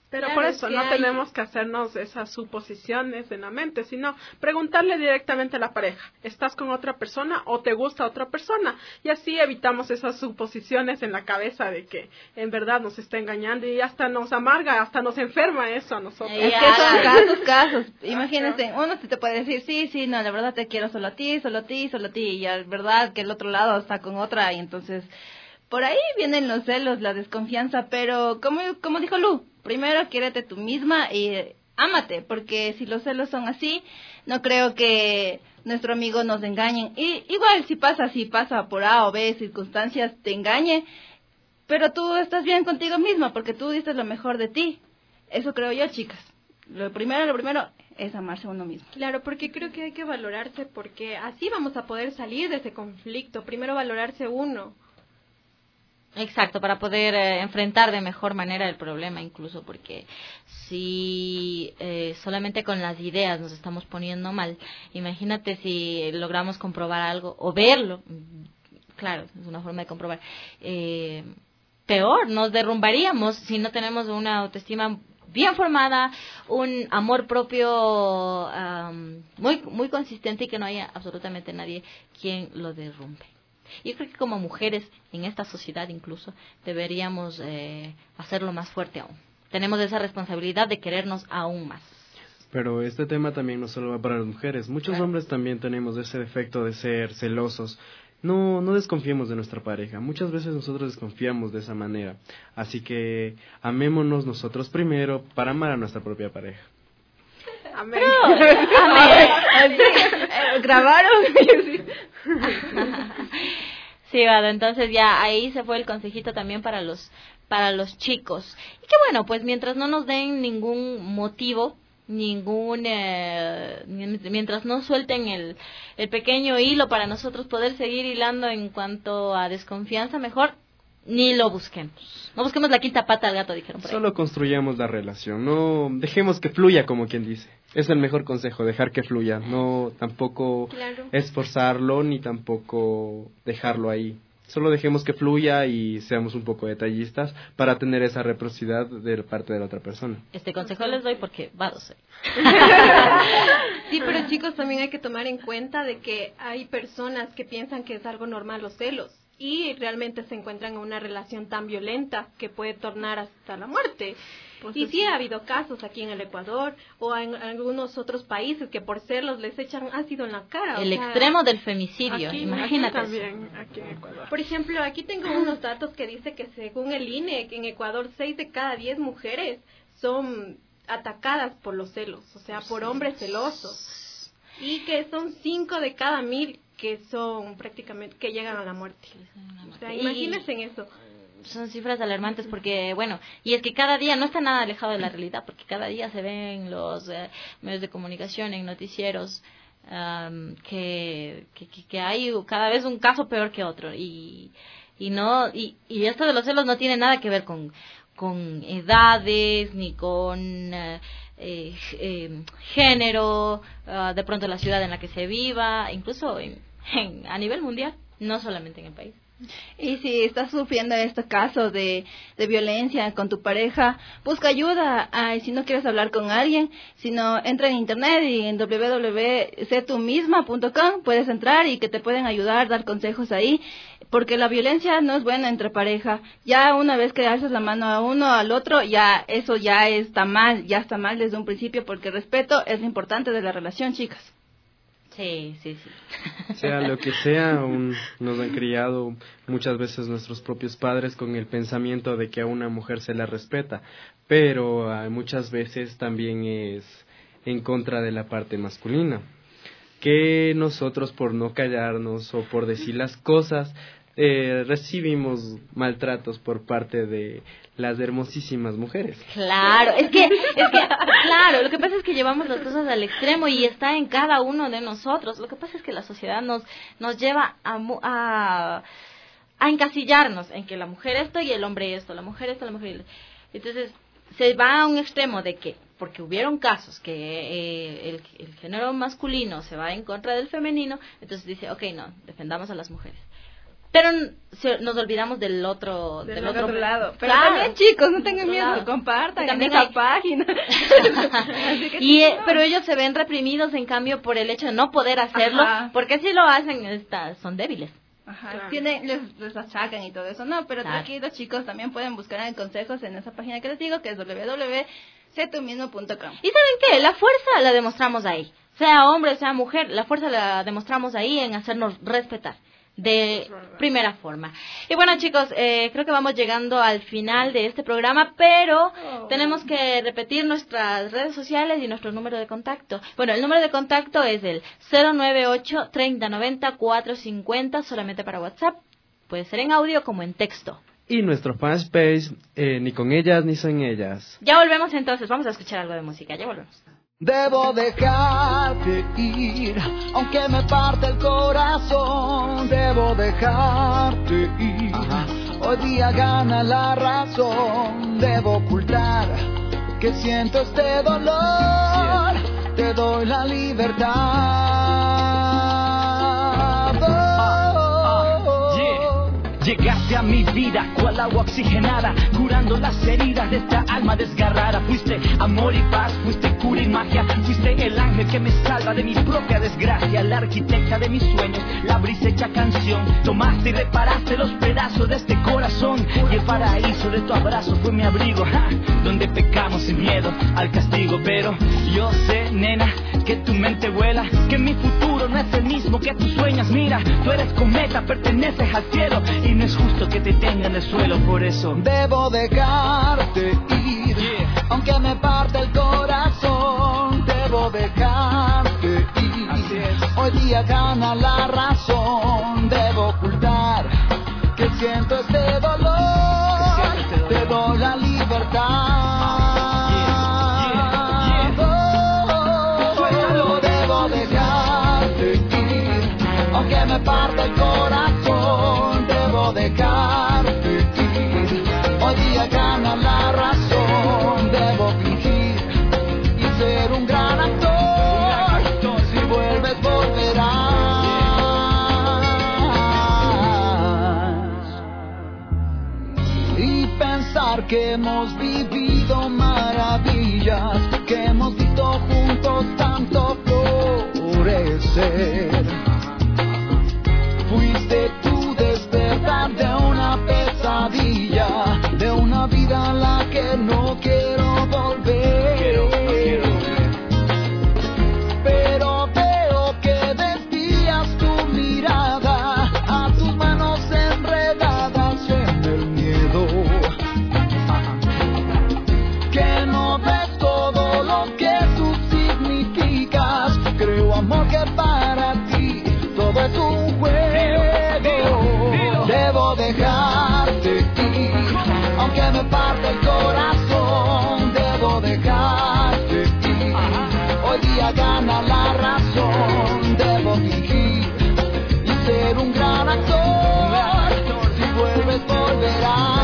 Pero Claro, por es eso que no hay- tenemos que hacernos esas suposiciones en la mente, sino preguntarle directamente a la pareja, ¿estás con otra persona o te gusta otra persona? Y así evitamos esas suposiciones en la cabeza de que en verdad nos está engañando y hasta nos amarga, hasta nos enferma eso a nosotros. Es que son casos, casos. Imagínense, uno sí te puede decir, sí, sí, no, la verdad te quiero solo a ti, solo a ti, solo a ti, y la verdad que el otro lado está con otra, y entonces por ahí vienen los celos, la desconfianza, pero como, como dijo Lu, primero quiérete tú misma y eh, ámate, porque si los celos son así, no creo que nuestro amigo nos engañen. Y igual si pasa, si pasa por A o B circunstancias, te engañe, pero tú estás bien contigo misma, porque tú diste lo mejor de ti. Eso creo yo, chicas. Lo primero, lo primero es amarse a uno mismo. Claro, porque creo que hay que valorarse, porque así vamos a poder salir de ese conflicto. Primero valorarse uno. Exacto, para poder eh, enfrentar de mejor manera el problema, incluso porque si eh, solamente con las ideas nos estamos poniendo mal, imagínate si logramos comprobar algo o verlo, claro, es una forma de comprobar, eh, peor, nos derrumbaríamos si no tenemos una autoestima bien formada, un amor propio um, muy, muy consistente y que no haya absolutamente nadie quien lo derrumbe. Yo creo que como mujeres en esta sociedad incluso deberíamos eh, hacerlo más fuerte aún. Tenemos esa responsabilidad de querernos aún más. Pero este tema también no solo va para las mujeres. Muchos Claro. hombres también tenemos ese defecto de ser celosos. No, no desconfiemos de nuestra pareja. Muchas veces nosotros desconfiamos de esa manera. Así que amémonos nosotros primero para amar a nuestra propia pareja. Amén. Amén. Grabaron. Sí, Vado, entonces ya ahí se fue el consejito también para los para los chicos. Y que bueno, pues mientras no nos den ningún motivo, ningún eh, mientras no suelten el, el pequeño hilo para nosotros poder seguir hilando en cuanto a desconfianza, mejor ni lo busquemos. No busquemos la quinta pata al gato, dijeron por ahí. Solo construyamos la relación. No dejemos que fluya, como quien dice. Es el mejor consejo, dejar que fluya. No tampoco Claro. esforzarlo ni tampoco dejarlo ahí. Solo dejemos que fluya y seamos un poco detallistas para tener esa reciprocidad de parte de la otra persona. Este consejo les doy porque Vado soy. Sí, pero chicos, también hay que tomar en cuenta de que hay personas que piensan que es algo normal los celos y realmente se encuentran en una relación tan violenta que puede tornar hasta la muerte. Pues Y es- sí ha habido casos aquí en el Ecuador o en algunos otros países que por celos les echan ácido en la cara. o El sea, extremo del femicidio, Aquí, imagínate. aquí eso. también, aquí en Ecuador. Por ejemplo, aquí tengo unos datos que dice que según el I N E, en Ecuador seis de cada diez mujeres son atacadas por los celos, o sea, por hombres celosos. Y que son cinco de cada mil que son prácticamente, que llegan a la muerte. O sea, Y- imagínense en eso. Son cifras alarmantes porque, bueno, y es que cada día no está nada alejado de la realidad, porque cada día se ven los eh, medios de comunicación, en noticieros, am, que, que, que- que hay cada vez un caso peor que otro. Y, y no y, y esto de los celos no tiene nada que ver con, con edades, ni con eh, eh, eh, género, ah, de pronto la ciudad en la que se viva, incluso en, en- a nivel mundial, no solamente en el país. Y si estás sufriendo este caso de, de violencia con tu pareja, busca ayuda. Ay, si no quieres hablar con alguien, sino entra en internet y en doble u doble u doble u punto sé tú misma punto com puedes entrar y que te pueden ayudar, dar consejos ahí, porque la violencia no es buena entre pareja. Ya una vez que haces la mano a uno al otro, ya eso ya está mal, ya está mal desde un principio, porque el respeto es lo importante de la relación, chicas. Sí, sí, sí. Sea lo que sea, un- nos han criado muchas veces nuestros propios padres con el pensamiento de que a una mujer se la respeta, pero ah, muchas veces también es en contra de la parte masculina, que nosotros por no callarnos o por decir las cosas eh, recibimos maltratos por parte de las hermosísimas mujeres. Claro, es que, es que, claro, lo que pasa es que llevamos las cosas al extremo y está en cada uno de nosotros. Lo que pasa es que la sociedad nos, nos lleva a, mu- a, a encasillarnos en que la mujer esto y el hombre esto, la mujer esto, la mujer esto. Entonces, se va a un extremo de que, porque hubieron casos que eh, el, el género masculino se va en contra del femenino, entonces dice, ok, no, defendamos a las mujeres. pero se, nos olvidamos del otro del, del otro, otro lado. Pero claro. también, chicos, no tengan miedo, Claro. compartan También en esa hay... página. Así que y eh, no. pero ellos se ven reprimidos en cambio por el hecho de no poder hacerlo, Ajá. porque si lo hacen estas son débiles. Ajá, Claro. tienen, les, les achacan y todo eso. No, pero Claro. tranquilos, chicos, también pueden buscar consejos en esa página que les digo, que es doble u doble u doble u punto sé tú mismo punto com. ¿Y saben qué? La fuerza la demostramos ahí. Sea hombre, sea mujer, la fuerza la demostramos ahí en hacernos respetar. De primera forma. Y bueno, chicos, eh, creo que vamos llegando al final de este programa, pero Oh. tenemos que repetir nuestras redes sociales y nuestro número de contacto. Bueno, el número de contacto es el cero nueve ocho, treinta, noventa, cuatro cincuenta, solamente para WhatsApp. Puede ser en audio como en texto. Y nuestro fanpage, eh, ni con ellas ni sin ellas. Ya volvemos entonces, vamos a escuchar algo de música, ya volvemos. Debo dejarte ir, aunque me parte el corazón. Debo dejarte ir, hoy día gana la razón. Debo ocultar que siento este dolor. Te doy la libertad. Oh, oh, oh. Llegaste a mi vida cual agua oxigenada, curando las heridas de esta alma desgarrada. Fuiste amor y paz, fuiste cura y magia, fuiste el ángel que me salva de mi propia desgracia, la arquitecta de mis sueños, la brisa hecha canción. Tomaste y reparaste los pedazos de este corazón, y el paraíso de tu abrazo fue mi abrigo, ja, donde pecamos sin miedo al castigo. Pero yo sé, nena, que tu mente vuela, que mi futuro no es el mismo que tú sueñas. Mira, tú eres cometa, perteneces al cielo, y no es justo que te tenga en el suelo. Por eso debo dejarte ir, yeah. Aunque me parte el corazón. Debo dejarte ir, hoy día gana la razón. Debo ocultar que siento este dolor, siento este dolor. Te doy la libertad. yeah. Yeah. Yeah. Oh, oh, debo dejarte ir, aunque me parte el corazón. Debo dejarte ir, hoy día gana la razón. Debo fingir y ser un gran actor, si vuelves volverás. Y pensar que hemos vivido maravillas, que hemos visto juntos tanto florecer. Fuiste tú despertar de una pesadilla, de una vida a la que no quiero volver. Quiero, no quiero volver. Pero veo que desvías tu mirada a tus manos enredadas en el miedo. Que no ves todo lo que tú significas. Creo, amor, que para ti todo es un juego. Debo dejarte ir, aunque me parte el corazón. Debo dejarte ir, hoy día gana la razón. Debo fingir y ser un gran actor, si vuelves volverás.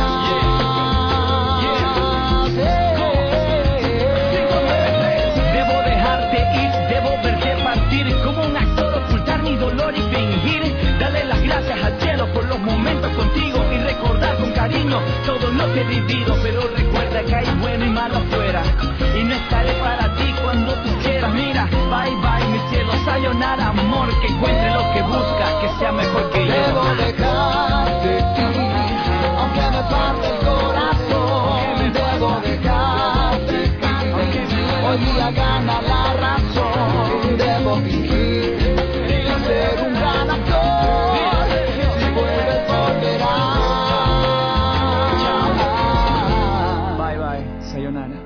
Debo dejarte ir, debo verte partir, como un actor ocultar mi dolor y fingir. Darle las gracias al cielo por los momentos contigo y recordar con cariño todo lo que he vivido. Pero recuerda que hay bueno y malo afuera, y no estaré para ti cuando tú quieras. Mira, bye bye mi cielo, sayonara amor, que encuentre lo que busca, que sea mejor que yo. Debo dejarte ir, aunque me parte el corazón. Debo dejarte ir, hoy día gana la razón. Debo fingir y ser un gran actor, si vuelves volverás. Bye bye, sayonara.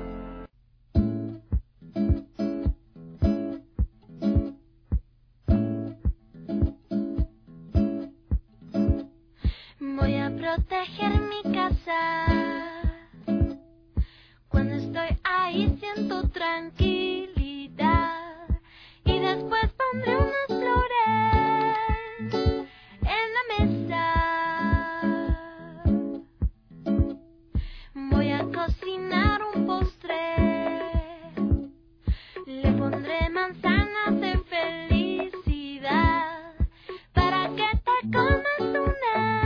Voy a proteger mi casa. Cuando estoy ahí siento tranquilidad. Y después pondré unas flores en la mesa. Voy a cocinar un postre. Le pondré manzanas de felicidad para que te comas una.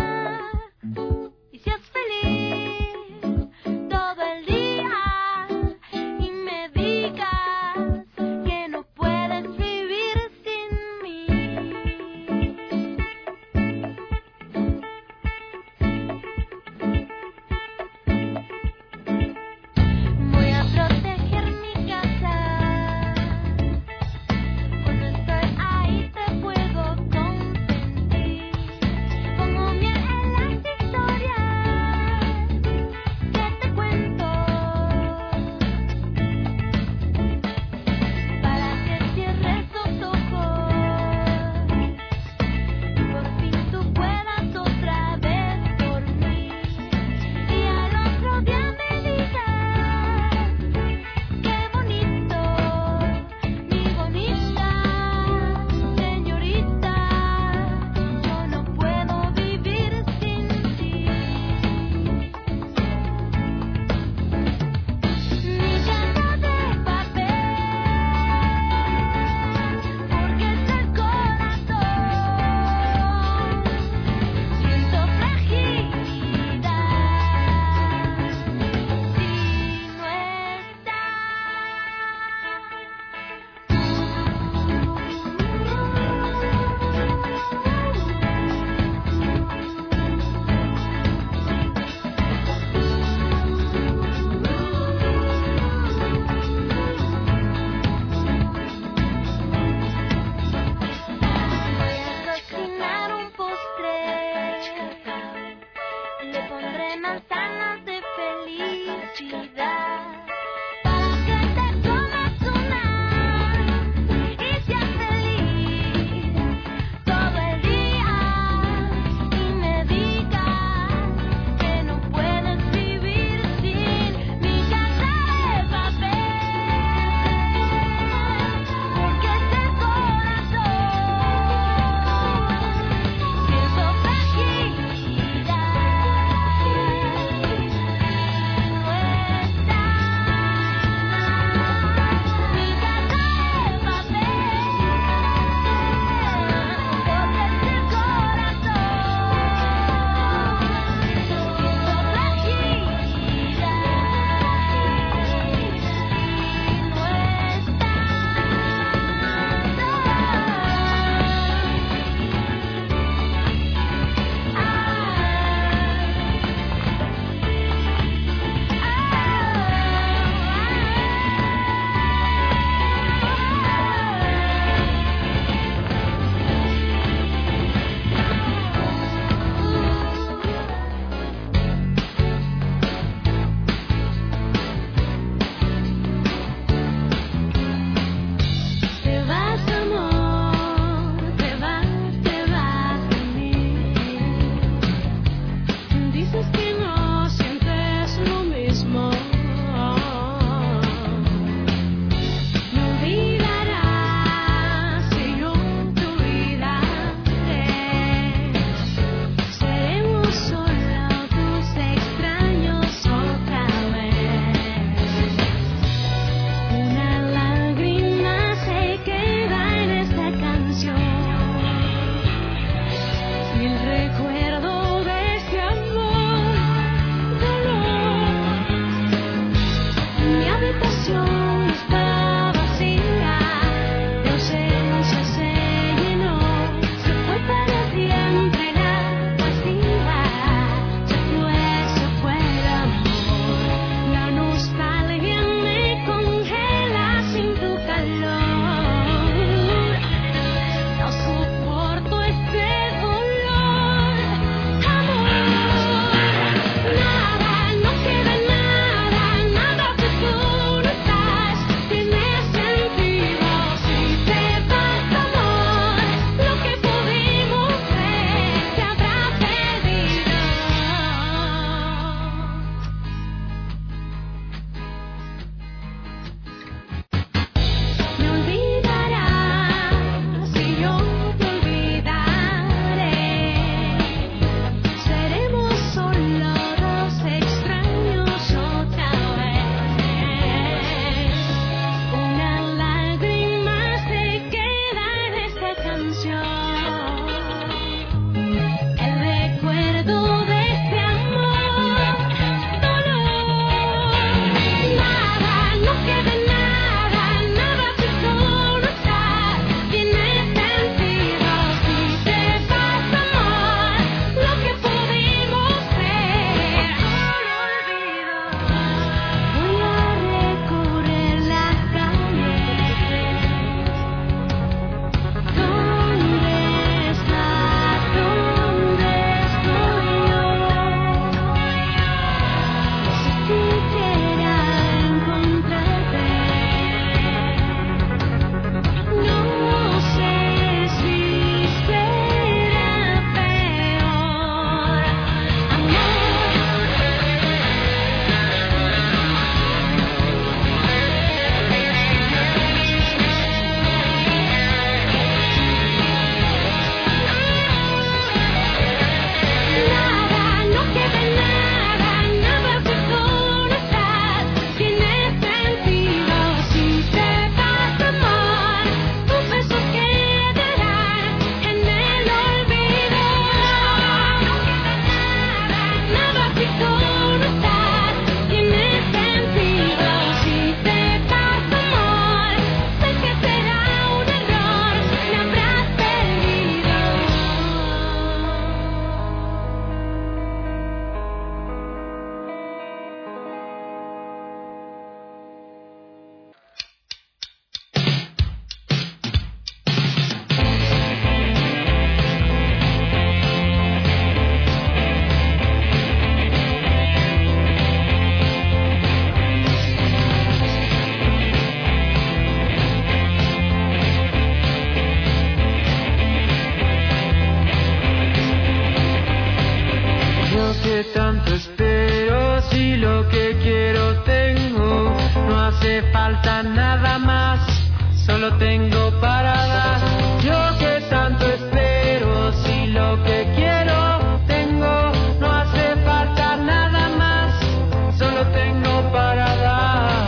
que tanto espero, si lo que quiero tengo, no hace falta nada más, solo tengo para dar. Yo que tanto espero, si lo que quiero tengo, no hace falta nada más, solo tengo para dar.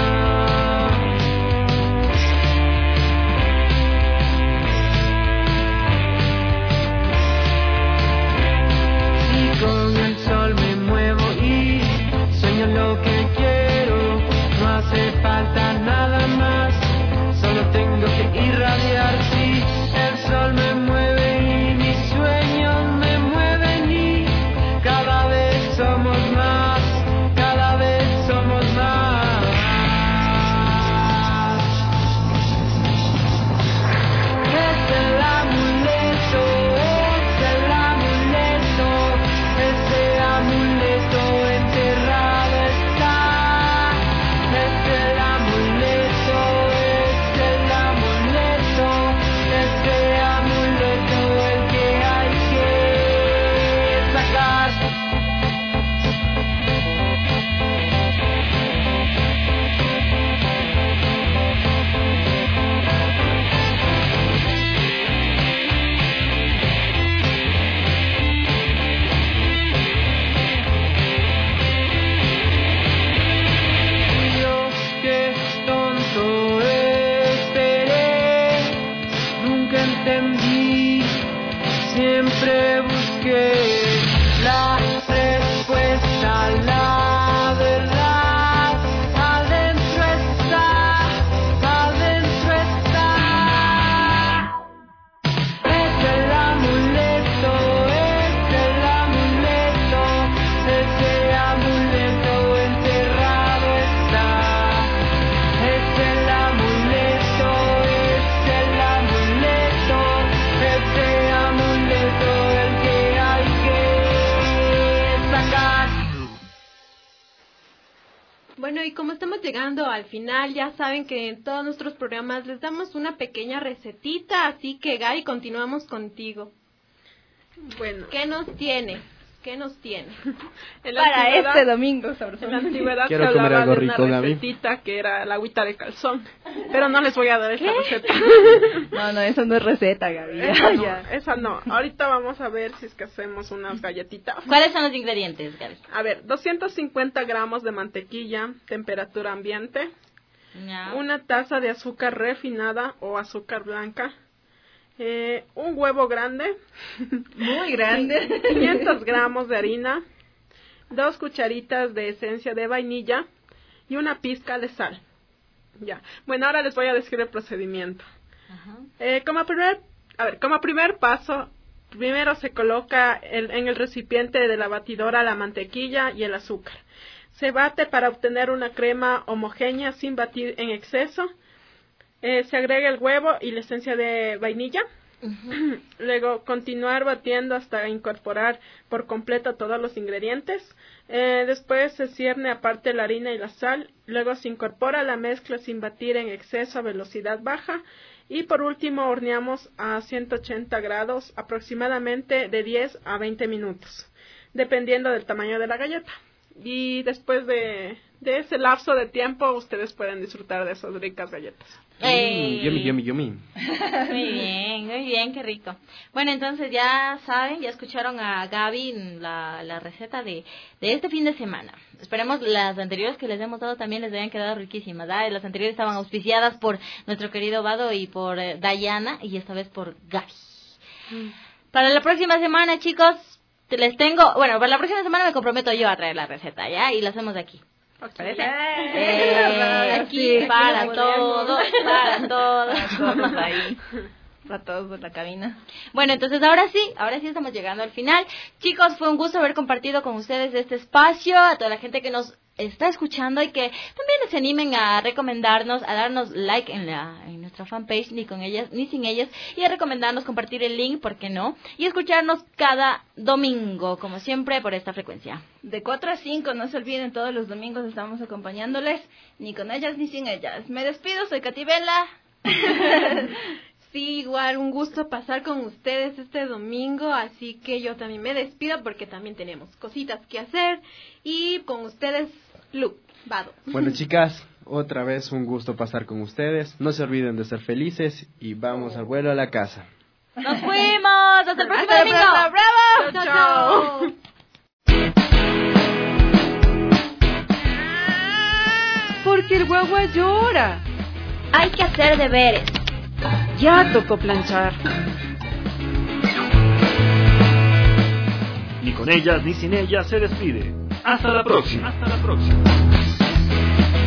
Si con el sol me muevo y sueño lo que quiero, no hace falta nada más, solo tengo que irradiar. Si el sol me mueve y mis sueños me mueven y cada vez somos más, cada vez somos más. Es el amuleto, es el amuleto, ese amuleto enterrado está. Es el amuleto, es el amuleto, ese amuleto el que hay que sacar. Dios, qué tonto esperé, nunca entendí, siempre busqué la respuesta, la verdad, adentro está, adentro está. Es el amuleto, es el amuleto, ese amuleto enterrado está. Es el amuleto, es el amuleto, ese amuleto el que hay que sacar. Bueno, y como estamos llegando al final, ya saben que en todos nuestros programas les damos una pequeña recetita, así que Gaby, continuamos contigo. Bueno. ¿Qué nos tiene? ¿Qué nos tiene? En la Para antigüedad- este domingo, sabroso. En la antigüedad Quiero se comer hablaba algo de una rico, Gaby. recetita que era la agüita de calzón, pero no les voy a dar esa receta. No, no, eso no es receta, Gaby. Esa no, esa no. Ahorita vamos a ver si es que hacemos unas galletitas. ¿Cuáles son los ingredientes, Gaby? A ver, doscientos cincuenta gramos de mantequilla, temperatura ambiente, Ya. una taza de azúcar refinada o azúcar blanca, eh, un huevo grande, Muy grande. quinientos gramos de harina, dos cucharitas de esencia de vainilla y una pizca de sal. Ya. Bueno, ahora les voy a decir el procedimiento. Eh, como primer, a ver, como primer paso, primero se coloca el- en el recipiente de la batidora la mantequilla y el azúcar. Se bate para obtener una crema homogénea sin batir en exceso. Eh, se agrega el huevo y la esencia de vainilla. Luego continuar batiendo hasta incorporar por completo todos los ingredientes. Eh, después se cierne aparte la harina y la sal. Luego se incorpora la mezcla sin batir en exceso a velocidad baja. Y por último horneamos a ciento ochenta grados aproximadamente de diez a veinte minutos, dependiendo del tamaño de la galleta. Y después de, de ese lapso de tiempo ustedes pueden disfrutar de esas ricas galletas. Ey. Mm, yummy, yummy, yummy. Muy bien, muy bien, qué rico. Bueno, entonces ya saben, ya escucharon a Gaby la, la receta de, de este fin de semana. Esperemos las anteriores que les hemos dado también les hayan quedado riquísimas. ¿Ah? Las anteriores estaban auspiciadas por nuestro querido Vado y por eh, Dayana, y esta vez por Gaby. Mm. Para la próxima semana, chicos, les tengo, bueno, para la próxima semana me comprometo yo a traer la receta, ¿ya? Y la hacemos de aquí. ¿Parece? Eh, aquí Sí, para sí, todos, para todos. Para todos ahí. Para todos en la cabina. Bueno, entonces ahora sí, ahora sí estamos llegando al final. Chicos, fue un gusto haber compartido con ustedes este espacio, a toda la gente que nos está escuchando y que también se animen a recomendarnos, a darnos like en la en nuestra fanpage, ni con ellas ni sin ellas, y a recomendarnos, compartir el link, ¿por qué no? Y escucharnos cada domingo, como siempre, por esta frecuencia. De cuatro a cinco, no se olviden, todos los domingos estamos acompañándoles, ni con ellas ni sin ellas. Me despido, soy Katy Vela. Sí, igual un gusto pasar con ustedes este domingo, así que yo también me despido porque también tenemos cositas que hacer. Y con ustedes, Lu, Vado. Bueno, chicas, otra vez un gusto pasar con ustedes. No se olviden de ser felices y vamos al vuelo a la casa. ¡Nos fuimos! ¡Hasta el próximo Hasta domingo! la próxima. ¡Bravo! ¡Chao, chao! Porque el guagua llora. Hay que hacer deberes. Ya tocó planchar. Ni con ellas ni sin ellas se despide. Hasta la próxima. Hasta la próxima.